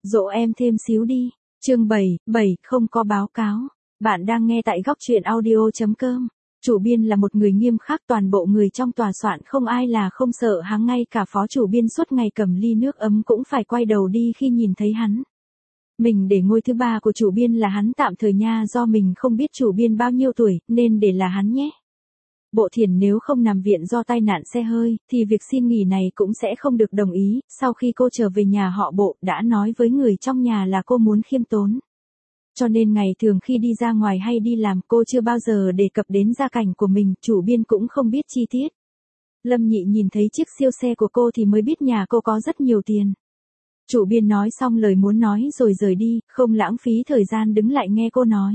Dỗ em thêm xíu đi. Chương 7, không có báo cáo. Bạn đang nghe tại góc truyện audio.com. Chủ biên là một người nghiêm khắc, toàn bộ người trong tòa soạn không ai là không sợ hắn, ngay cả phó chủ biên suốt ngày cầm ly nước ấm cũng phải quay đầu đi khi nhìn thấy hắn. Mình để ngôi thứ ba của chủ biên là hắn tạm thời nha, do mình không biết chủ biên bao nhiêu tuổi, nên để là hắn nhé. Bộ Thiển nếu không nằm viện do tai nạn xe hơi, thì việc xin nghỉ này cũng sẽ không được đồng ý. Sau khi cô trở về nhà họ Bộ, đã nói với người trong nhà là cô muốn khiêm tốn. Cho nên ngày thường khi đi ra ngoài hay đi làm, cô chưa bao giờ đề cập đến gia cảnh của mình, chủ biên cũng không biết chi tiết. Lâm Nhị nhìn thấy chiếc siêu xe của cô thì mới biết nhà cô có rất nhiều tiền. Chủ biên nói xong lời muốn nói rồi rời đi, không lãng phí thời gian đứng lại nghe cô nói.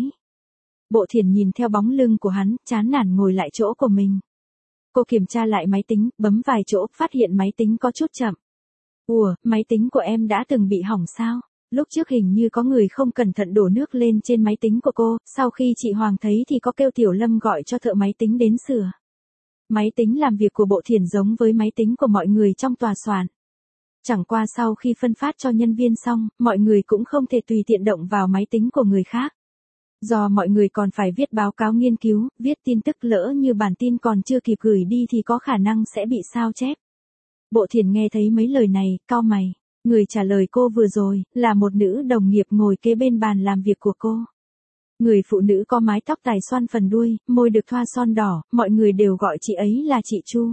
Bộ Thiển nhìn theo bóng lưng của hắn, chán nản ngồi lại chỗ của mình. Cô kiểm tra lại máy tính, bấm vài chỗ, phát hiện máy tính có chút chậm. Ủa, máy tính của em đã từng bị hỏng sao? Lúc trước hình như có người không cẩn thận đổ nước lên trên máy tính của cô, sau khi chị Hoàng thấy thì có kêu Tiểu Lâm gọi cho thợ máy tính đến sửa. Máy tính làm việc của Bộ Thiển giống với máy tính của mọi người trong tòa soạn. Chẳng qua sau khi phân phát cho nhân viên xong, mọi người cũng không thể tùy tiện động vào máy tính của người khác. Do mọi người còn phải viết báo cáo nghiên cứu, viết tin tức, lỡ như bản tin còn chưa kịp gửi đi thì có khả năng sẽ bị sao chép. Bộ Thiển nghe thấy mấy lời này, cau mày. Người trả lời cô vừa rồi, là một nữ đồng nghiệp ngồi kế bên bàn làm việc của cô. Người phụ nữ có mái tóc tài xoăn phần đuôi, môi được thoa son đỏ, mọi người đều gọi chị ấy là chị Chu.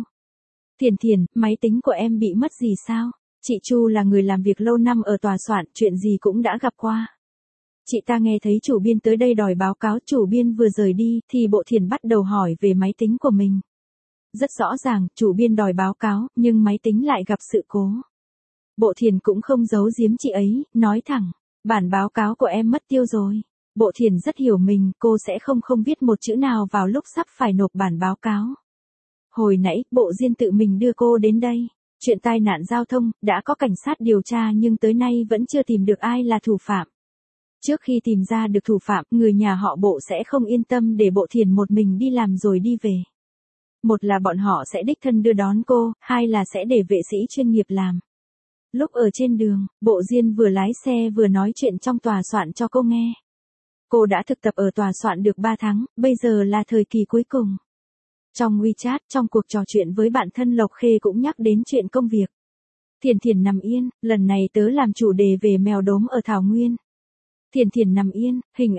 Thiển, máy tính của em bị mất gì sao? Chị Chu là người làm việc lâu năm ở tòa soạn, chuyện gì cũng đã gặp qua. Chị ta nghe thấy chủ biên tới đây đòi báo cáo, chủ biên vừa rời đi, thì Bộ Thiển bắt đầu hỏi về máy tính của mình. Rất rõ ràng, chủ biên đòi báo cáo, nhưng máy tính lại gặp sự cố. Bộ Thiển cũng không giấu giếm chị ấy, nói thẳng, bản báo cáo của em mất tiêu rồi. Bộ Thiển rất hiểu mình, cô sẽ không viết một chữ nào vào lúc sắp phải nộp bản báo cáo. Hồi nãy, Bộ Diên tự mình đưa cô đến đây. Chuyện tai nạn giao thông, đã có cảnh sát điều tra nhưng tới nay vẫn chưa tìm được ai là thủ phạm. Trước khi tìm ra được thủ phạm, người nhà họ Bộ sẽ không yên tâm để Bộ Thiển một mình đi làm rồi đi về. Một là bọn họ sẽ đích thân đưa đón cô, hai là sẽ để vệ sĩ chuyên nghiệp làm. Lúc ở trên đường, Bộ Diên vừa lái xe vừa nói chuyện trong tòa soạn cho cô nghe. Cô đã thực tập ở tòa soạn được 3 tháng, bây giờ là thời kỳ cuối cùng. Trong WeChat, trong cuộc trò chuyện với bạn thân Lộc Khê cũng nhắc đến chuyện công việc. Thiển nằm yên, lần này tớ làm chủ đề về mèo đốm ở Thảo Nguyên. Thiển nằm yên, hình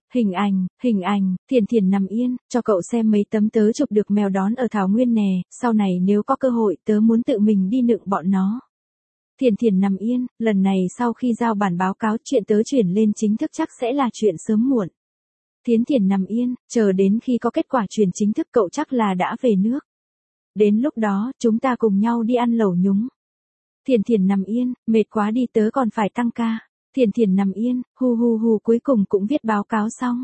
ảnh, Thiển nằm yên, cho cậu xem mấy tấm tớ chụp được mèo đón ở Thảo Nguyên nè, sau này nếu có cơ hội tớ muốn tự mình đi nựng bọn nó. Thiển nằm yên, lần này sau khi giao bản báo cáo chuyện tớ chuyển lên chính thức chắc sẽ là chuyện sớm muộn. Thiển nằm yên, chờ đến khi có kết quả chuyển chính thức cậu chắc là đã về nước. Đến lúc đó, chúng ta cùng nhau đi ăn lẩu nhúng. Thiển nằm yên, mệt quá đi tớ còn phải tăng ca. Thiển nằm yên, hu cuối cùng cũng viết báo cáo xong.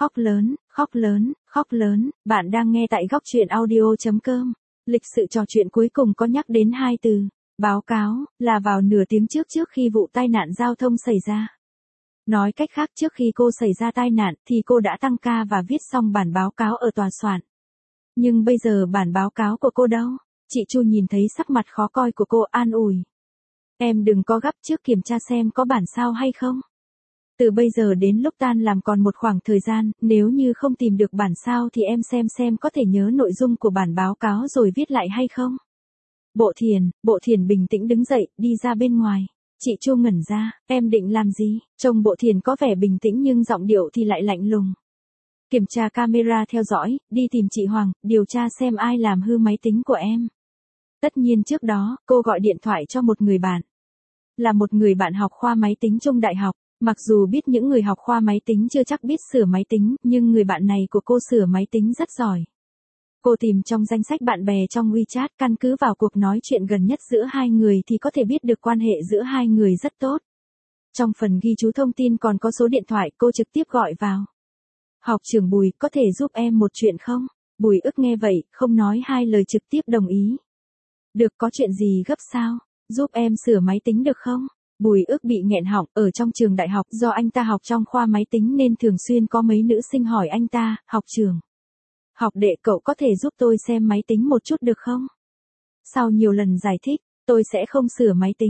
Khóc lớn, bạn đang nghe tại góc truyện audio.com. Lịch sự trò chuyện cuối cùng có nhắc đến hai từ. Báo cáo, là vào nửa tiếng trước khi vụ tai nạn giao thông xảy ra. Nói cách khác trước khi cô xảy ra tai nạn thì cô đã tăng ca và viết xong bản báo cáo ở tòa soạn. Nhưng bây giờ bản báo cáo của cô đâu? Chị Chu nhìn thấy sắc mặt khó coi của cô an ủi. Em đừng có gấp, trước kiểm tra xem có bản sao hay không. Từ bây giờ đến lúc tan làm còn một khoảng thời gian, nếu như không tìm được bản sao thì em xem có thể nhớ nội dung của bản báo cáo rồi viết lại hay không. Bộ Thiển bình tĩnh đứng dậy, đi ra bên ngoài. Chị Chu ngẩn ra, em định làm gì? Trông Bộ Thiển có vẻ bình tĩnh nhưng giọng điệu thì lại lạnh lùng. Kiểm tra camera theo dõi, đi tìm chị Hoàng, điều tra xem ai làm hư máy tính của em. Tất nhiên trước đó, cô gọi điện thoại cho một người bạn. Là một người bạn học khoa máy tính trong đại học. Mặc dù biết những người học khoa máy tính chưa chắc biết sửa máy tính, nhưng người bạn này của cô sửa máy tính rất giỏi. Cô tìm trong danh sách bạn bè trong WeChat, căn cứ vào cuộc nói chuyện gần nhất giữa hai người thì có thể biết được quan hệ giữa hai người rất tốt. Trong phần ghi chú thông tin còn có số điện thoại, cô trực tiếp gọi vào. Học trưởng Bùi, có thể giúp em một chuyện không? Bùi ức nghe vậy, không nói hai lời trực tiếp đồng ý. Được, có chuyện gì gấp sao? Giúp em sửa máy tính được không? Bùi ức bị nghẹn họng, ở trong trường đại học do anh ta học trong khoa máy tính nên thường xuyên có mấy nữ sinh hỏi anh ta, học trưởng. Học đệ cậu có thể giúp tôi xem máy tính một chút được không? Sau nhiều lần giải thích, tôi sẽ không sửa máy tính.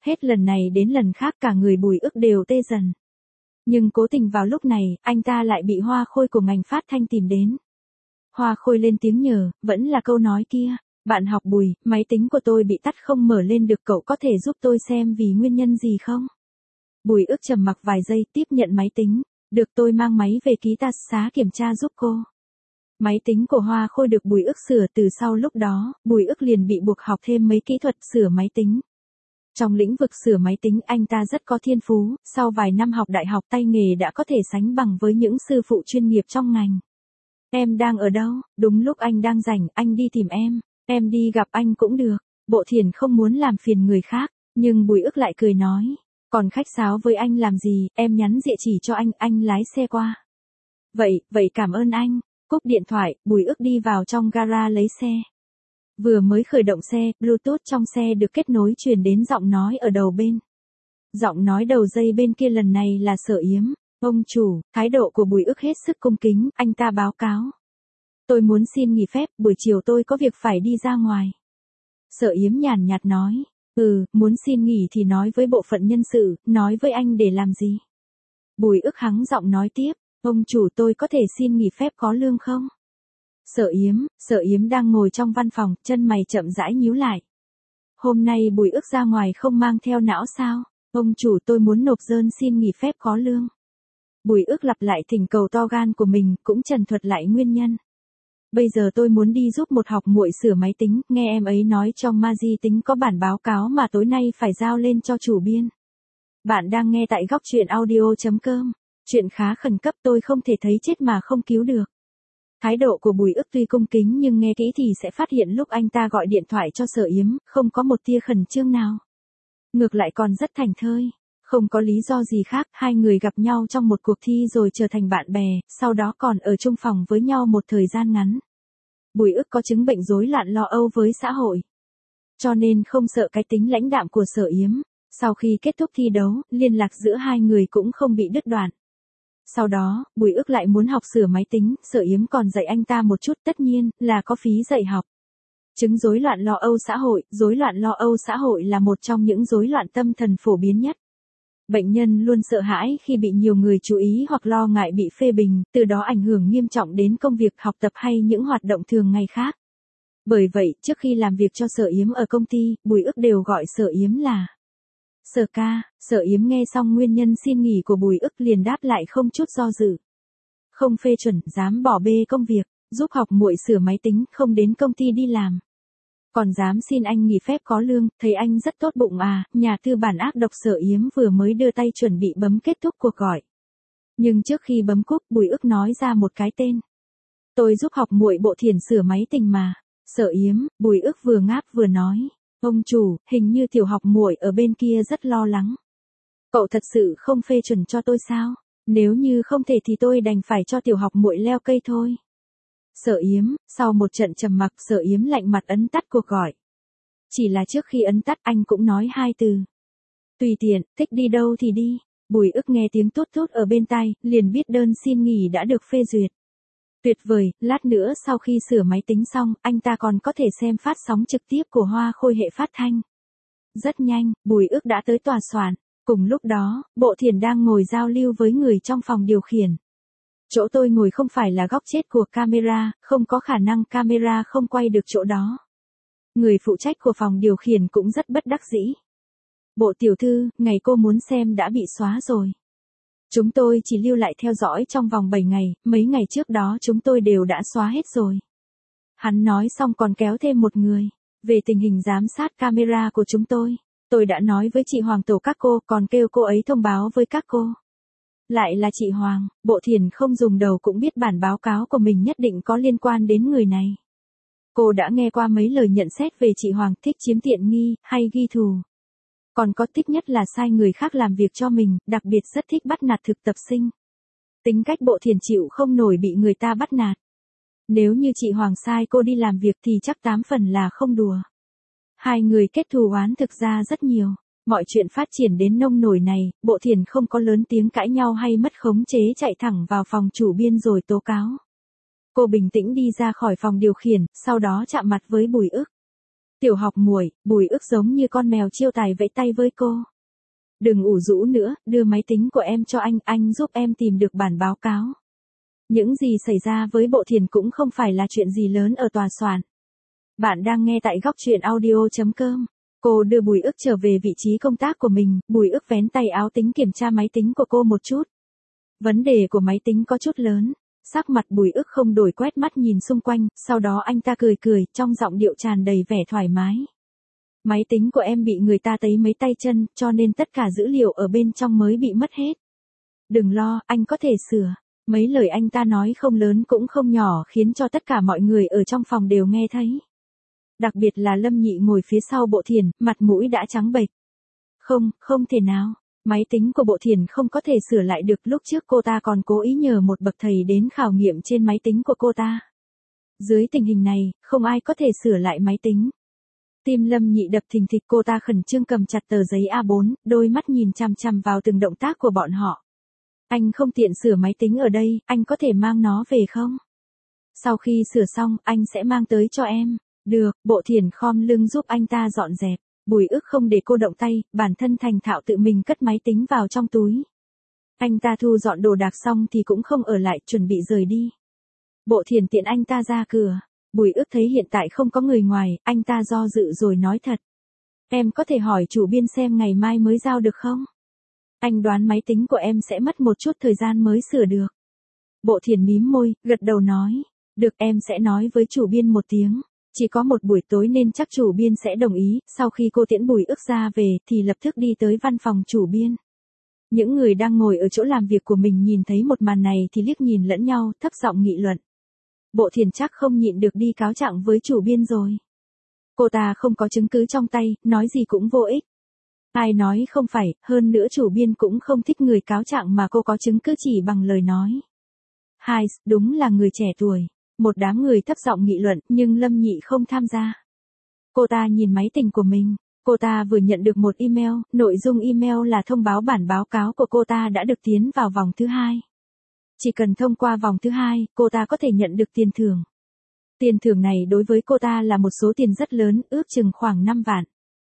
Hết lần này đến lần khác cả người Bùi Ức đều tê dần. Nhưng cố tình vào lúc này, anh ta lại bị Hoa Khôi của ngành phát thanh tìm đến. Hoa Khôi lên tiếng nhờ, vẫn là câu nói kia. Bạn học Bùi, máy tính của tôi bị tắt không mở lên được, cậu có thể giúp tôi xem vì nguyên nhân gì không? Bùi Ức trầm mặc vài giây tiếp nhận máy tính. Được, tôi mang máy về ký túc xá kiểm tra giúp cô. Máy tính của Hoa Khôi được Bùi Ức sửa, từ sau lúc đó, Bùi Ức liền bị buộc học thêm mấy kỹ thuật sửa máy tính. Trong lĩnh vực sửa máy tính anh ta rất có thiên phú, sau vài năm học đại học tay nghề đã có thể sánh bằng với những sư phụ chuyên nghiệp trong ngành. Em đang ở đâu? Đúng lúc anh đang rảnh, anh đi tìm em đi gặp anh cũng được. Bộ Thiển không muốn làm phiền người khác, nhưng Bùi Ức lại cười nói, còn khách sáo với anh làm gì, em nhắn địa chỉ cho anh lái xe qua. Vậy cảm ơn anh. Cúp điện thoại, Bùi Ức đi vào trong gara lấy xe. Vừa mới khởi động xe, Bluetooth trong xe được kết nối truyền đến giọng nói ở đầu bên. Giọng nói đầu dây bên kia lần này là Sở Yếm. Ông chủ, thái độ của Bùi Ức hết sức cung kính, anh ta báo cáo. Tôi muốn xin nghỉ phép, buổi chiều tôi có việc phải đi ra ngoài. Sở Yếm nhàn nhạt nói, muốn xin nghỉ thì nói với bộ phận nhân sự, nói với anh để làm gì? Bùi Ức hắng giọng nói tiếp, ông chủ tôi có thể xin nghỉ phép có lương không? Sở Yếm đang ngồi trong văn phòng, chân mày chậm rãi nhíu lại. Hôm nay Bùi Ức ra ngoài không mang theo não sao? Ông chủ tôi muốn nộp đơn xin nghỉ phép có lương. Bùi Ức lặp lại thỉnh cầu to gan của mình, cũng trần thuật lại nguyên nhân. Bây giờ tôi muốn đi giúp một học muội sửa máy tính, nghe em ấy nói trong Magi tính có bản báo cáo mà tối nay phải giao lên cho chủ biên. Bạn đang nghe tại góc truyện audio.com. Chuyện khá khẩn cấp, tôi không thể thấy chết mà không cứu được. Thái độ của Bùi Ức tuy cung kính nhưng nghe kỹ thì sẽ phát hiện lúc anh ta gọi điện thoại cho Sở Yếm, không có một tia khẩn trương nào. Ngược lại còn rất thảnh thơi. Không có lý do gì khác, hai người gặp nhau trong một cuộc thi rồi trở thành bạn bè, sau đó còn ở chung phòng với nhau một thời gian ngắn. Bùi Ức có chứng bệnh rối loạn lo âu với xã hội. Cho nên không sợ cái tính lãnh đạm của Sở Yếm. Sau khi kết thúc thi đấu, liên lạc giữa hai người cũng không bị đứt đoạn. Sau đó, Bùi Ức lại muốn học sửa máy tính, Sở Yếm còn dạy anh ta một chút, tất nhiên là có phí dạy học. Chứng rối loạn lo âu xã hội là một trong những rối loạn tâm thần phổ biến nhất. Bệnh nhân luôn sợ hãi khi bị nhiều người chú ý hoặc lo ngại bị phê bình, từ đó ảnh hưởng nghiêm trọng đến công việc học tập hay những hoạt động thường ngày khác. Bởi vậy, trước khi làm việc cho Sở Yếm ở công ty, Bùi Ức đều gọi Sở Yếm là Sở ca. Sở Yếm nghe xong nguyên nhân xin nghỉ của Bùi Ức liền đáp lại không chút do dự. Không phê chuẩn, dám bỏ bê công việc, giúp học muội sửa máy tính, không đến công ty đi làm. Còn dám xin anh nghỉ phép có lương, thấy anh rất tốt bụng à, nhà tư bản ác độc. Sở Yếm vừa mới đưa tay chuẩn bị bấm kết thúc cuộc gọi. Nhưng trước khi bấm cúp, Bùi Ức nói ra một cái tên. Tôi giúp học muội Bộ Thiển sửa máy tính mà. Sở Yếm, Bùi Ức vừa ngáp vừa nói. Ông chủ, hình như tiểu học muội ở bên kia rất lo lắng. Cậu thật sự không phê chuẩn cho tôi sao? Nếu như không thể thì tôi đành phải cho tiểu học muội leo cây thôi. Sở Yếm, sau một trận trầm mặc, Sở Yếm lạnh mặt ấn tắt cuộc gọi. Chỉ là trước khi ấn tắt anh cũng nói hai từ. Tùy tiện, thích đi đâu thì đi. Bùi Ức nghe tiếng tút tút ở bên tai, liền biết đơn xin nghỉ đã được phê duyệt. Tuyệt vời, lát nữa sau khi sửa máy tính xong, anh ta còn có thể xem phát sóng trực tiếp của Hoa Khôi hệ phát thanh. Rất nhanh, Bùi Ức đã tới tòa soạn. Cùng lúc đó, Bộ Thiển đang ngồi giao lưu với người trong phòng điều khiển. Chỗ tôi ngồi không phải là góc chết của camera, không có khả năng camera không quay được chỗ đó. Người phụ trách của phòng điều khiển cũng rất bất đắc dĩ. Bộ tiểu thư, ngày cô muốn xem đã bị xóa rồi. Chúng tôi chỉ lưu lại theo dõi trong vòng 7 ngày, mấy ngày trước đó chúng tôi đều đã xóa hết rồi. Hắn nói xong còn kéo thêm một người. Về tình hình giám sát camera của chúng tôi đã nói với chị Hoàng tổ các cô, còn kêu cô ấy thông báo với các cô. Lại là chị Hoàng, Bộ Thiển không dùng đầu cũng biết bản báo cáo của mình nhất định có liên quan đến người này. Cô đã nghe qua mấy lời nhận xét về chị Hoàng, thích chiếm tiện nghi, hay ghi thù. Còn có thích nhất là sai người khác làm việc cho mình, đặc biệt rất thích bắt nạt thực tập sinh. Tính cách Bộ Thiển chịu không nổi bị người ta bắt nạt. Nếu như chị Hoàng sai cô đi làm việc thì chắc 8 phần là không đùa. Hai người kết thù oán thực ra rất nhiều. Mọi chuyện phát triển đến nông nổi này, Bộ Thiển không có lớn tiếng cãi nhau hay mất khống chế chạy thẳng vào phòng chủ biên rồi tố cáo. Cô bình tĩnh đi ra khỏi phòng điều khiển, sau đó chạm mặt với Bùi Ức. Tiểu học muội, Bùi Ước giống như con mèo chiêu tài vẫy tay với cô. Đừng ủ rũ nữa, đưa máy tính của em cho anh giúp em tìm được bản báo cáo. Những gì xảy ra với Bộ Thiền cũng không phải là chuyện gì lớn ở tòa soạn. Bạn đang nghe tại góc truyện audio.com. Cô đưa Bùi Ước trở về vị trí công tác của mình, Bùi Ước vén tay áo tính kiểm tra máy tính của cô một chút. Vấn đề của máy tính có chút lớn, sắc mặt Bùi Ước không đổi, quét mắt nhìn xung quanh, sau đó anh ta cười cười, trong giọng điệu tràn đầy vẻ thoải mái. Máy tính của em bị người ta tấy mấy tay chân, cho nên tất cả dữ liệu ở bên trong mới bị mất hết. Đừng lo, anh có thể sửa. Mấy lời anh ta nói không lớn cũng không nhỏ, khiến cho tất cả mọi người ở trong phòng đều nghe thấy. Đặc biệt là Lâm Nhị ngồi phía sau Bộ Thiền, mặt mũi đã trắng bệch. Không thể nào. Máy tính của Bộ Thiền không có thể sửa lại được, lúc trước cô ta còn cố ý nhờ một bậc thầy đến khảo nghiệm trên máy tính của cô ta. Dưới tình hình này, không ai có thể sửa lại máy tính. Tim Lâm Nhị đập thình thịch, cô ta khẩn trương cầm chặt tờ giấy A4, đôi mắt nhìn chằm chằm vào từng động tác của bọn họ. Anh không tiện sửa máy tính ở đây, anh có thể mang nó về không? Sau khi sửa xong, anh sẽ mang tới cho em. Được, Bộ Thiền khom lưng giúp anh ta dọn dẹp. Bùi Ước không để cô động tay, bản thân thành thạo tự mình cất máy tính vào trong túi. Anh ta thu dọn đồ đạc xong thì cũng không ở lại, chuẩn bị rời đi. Bộ Thiền tiện anh ta ra cửa. Bùi Ước thấy hiện tại không có người ngoài, anh ta do dự rồi nói thật. Em có thể hỏi chủ biên xem ngày mai mới giao được không? Anh đoán máy tính của em sẽ mất một chút thời gian mới sửa được. Bộ Thiền mím môi, gật đầu nói. Được, em sẽ nói với chủ biên một tiếng. Chỉ có một buổi tối nên chắc chủ biên sẽ đồng ý. Sau khi cô tiễn Bùi Ước ra về thì lập tức đi tới văn phòng chủ biên. Những người đang ngồi ở chỗ làm việc của mình nhìn thấy một màn này thì liếc nhìn lẫn nhau, thấp giọng nghị luận. Bộ Thiền chắc không nhịn được đi cáo trạng với chủ biên rồi. Cô ta không có chứng cứ trong tay, nói gì cũng vô ích. Ai nói không phải, hơn nữa chủ biên cũng không thích người cáo trạng mà cô có chứng cứ chỉ bằng lời nói. Hai, đúng là người trẻ tuổi. Một đám người thấp giọng nghị luận, nhưng Lâm Nhị không tham gia. Cô ta nhìn máy tính của mình. Cô ta vừa nhận được một email, nội dung email là thông báo bản báo cáo của cô ta đã được tiến vào vòng thứ 2. Chỉ cần thông qua vòng thứ 2, cô ta có thể nhận được tiền thưởng. Tiền thưởng này đối với cô ta là một số tiền rất lớn, ước chừng khoảng 5 vạn.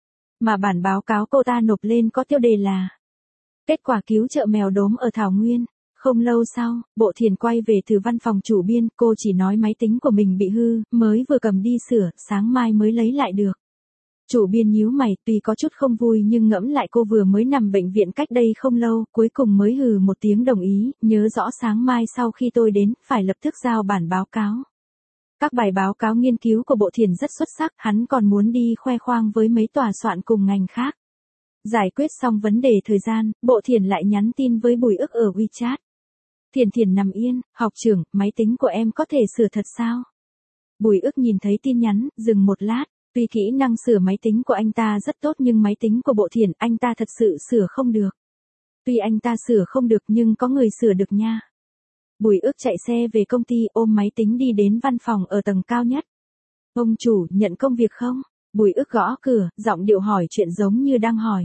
Mà bản báo cáo cô ta nộp lên có tiêu đề là kết quả cứu trợ mèo đốm ở Thảo Nguyên. Không lâu sau, Bộ Thiền quay về từ văn phòng chủ biên, cô chỉ nói máy tính của mình bị hư, mới vừa cầm đi sửa, sáng mai mới lấy lại được. Chủ biên nhíu mày, tuy có chút không vui nhưng ngẫm lại cô vừa mới nằm bệnh viện cách đây không lâu, cuối cùng mới hừ một tiếng đồng ý, nhớ rõ sáng mai sau khi tôi đến, phải lập tức giao bản báo cáo. Các bài báo cáo nghiên cứu của Bộ Thiền rất xuất sắc, hắn còn muốn đi khoe khoang với mấy tòa soạn cùng ngành khác. Giải quyết xong vấn đề thời gian, Bộ Thiền lại nhắn tin với Bùi Ước ở WeChat. Thiền nằm yên, học trưởng, máy tính của em có thể sửa thật sao? Bùi Ước nhìn thấy tin nhắn, dừng một lát. Tuy kỹ năng sửa máy tính của anh ta rất tốt nhưng máy tính của Bộ Thiền anh ta thật sự sửa không được. Tuy anh ta sửa không được nhưng có người sửa được nha. Bùi Ước chạy xe về công ty, ôm máy tính đi đến văn phòng ở tầng cao nhất. Ông chủ, nhận công việc không? Bùi Ước gõ cửa, giọng điệu hỏi chuyện giống như đang hỏi.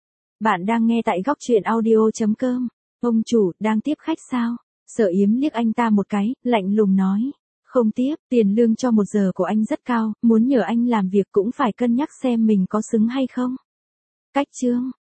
Bạn đang nghe tại góc truyện audio.com. Ông chủ, đang tiếp khách sao? Sở Yếm liếc anh ta một cái, lạnh lùng nói. Không tiếp, tiền lương cho 1 giờ của anh rất cao, muốn nhờ anh làm việc cũng phải cân nhắc xem mình có xứng hay không. Cách chương.